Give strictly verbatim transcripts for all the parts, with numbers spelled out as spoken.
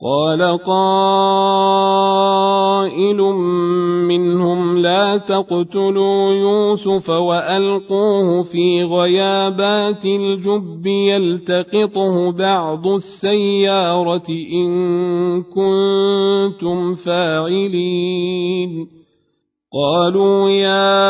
قال قائل منهم لا تقتلوا يوسف وألقوه في غيابات الجب يلتقطه بعض السيارة إن كنتم فاعلين قالوا يا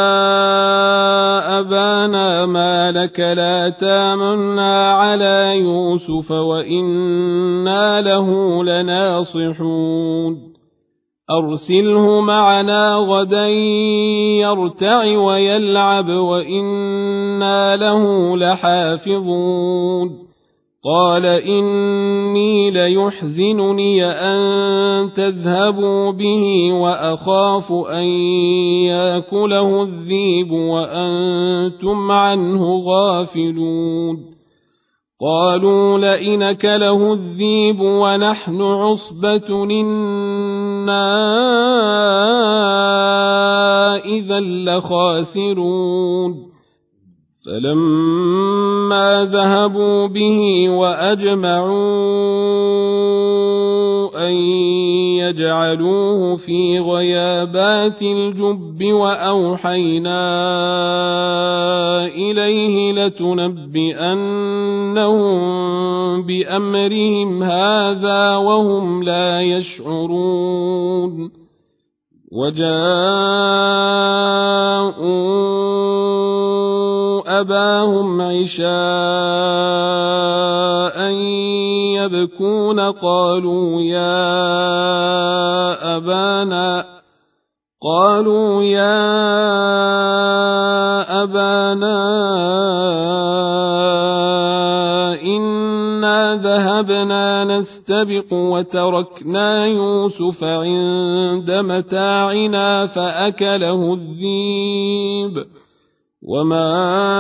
أبانا ما لك لا تامنا على يوسف وإنا له لناصحون أرسله معنا غدا يرتع ويلعب وإنا له لحافظون قال إني ليحزنني أن تذهبوا به وأخاف أن يأكله الذئب وأنتم عنه غافلون قالوا لئن أكله الذئب ونحن عصبة إنا إذا لخاسرون فلما ذهبوا به وأجمعوا أن يجعلوه في غيابات الجب وأوحينا إليه لتنبئنهم بأمرهم هذا وهم لا يشعرون وجاءوا أباهم عشاء يبكون قالوا يا أبانا قالوا يا أبانا إنا ذهبنا نستبق وتركنا يوسف عند متاعنا فأكله الذئب وما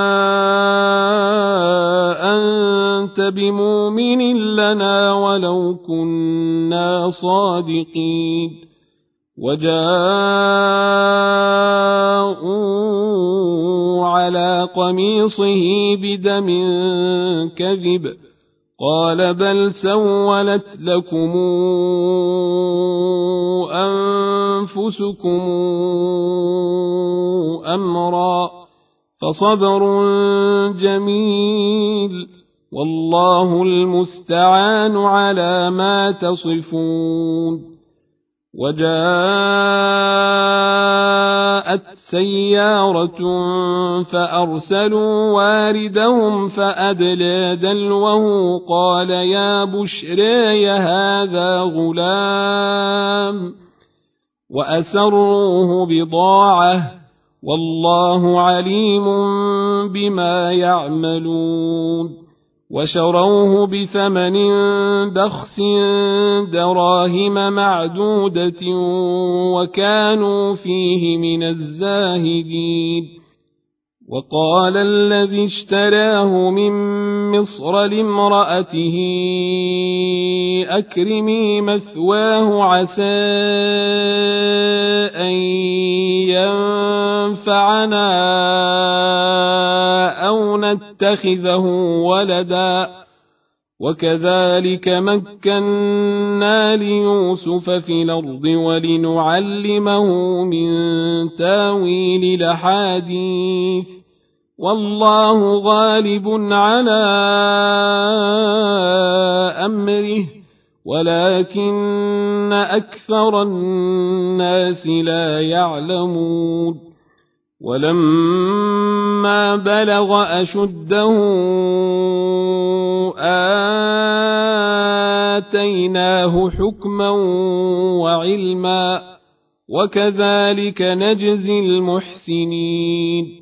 أنت بمؤمن لنا ولو كنا صادقين وجاءوا على قميصه بدم كذب قال بل سولت لكم أنفسكم أمرا فصبر جميل والله المستعان على ما تصفون وجاءت سيارة فأرسلوا واردهم فأدلى دلوه قال يا بشرى هذا غلام وأسروه بضاعة والله عليم بما يعملون وشروه بثمن بخس دراهم معدودة وكانوا فيه من الزاهدين وقال الذي اشتراه من مصر لامرأته أكرمي مثواه عسى أن ينفعنا أو نتخذه ولدا وكذلك مكنا ليوسف في الأرض ولنعلمه من تاويل الأحاديث والله غالب على أمره ولكن أكثر الناس لا يعلمون ولما بلغ أشده آتيناه حكما وعلما وكذلك نجزي المحسنين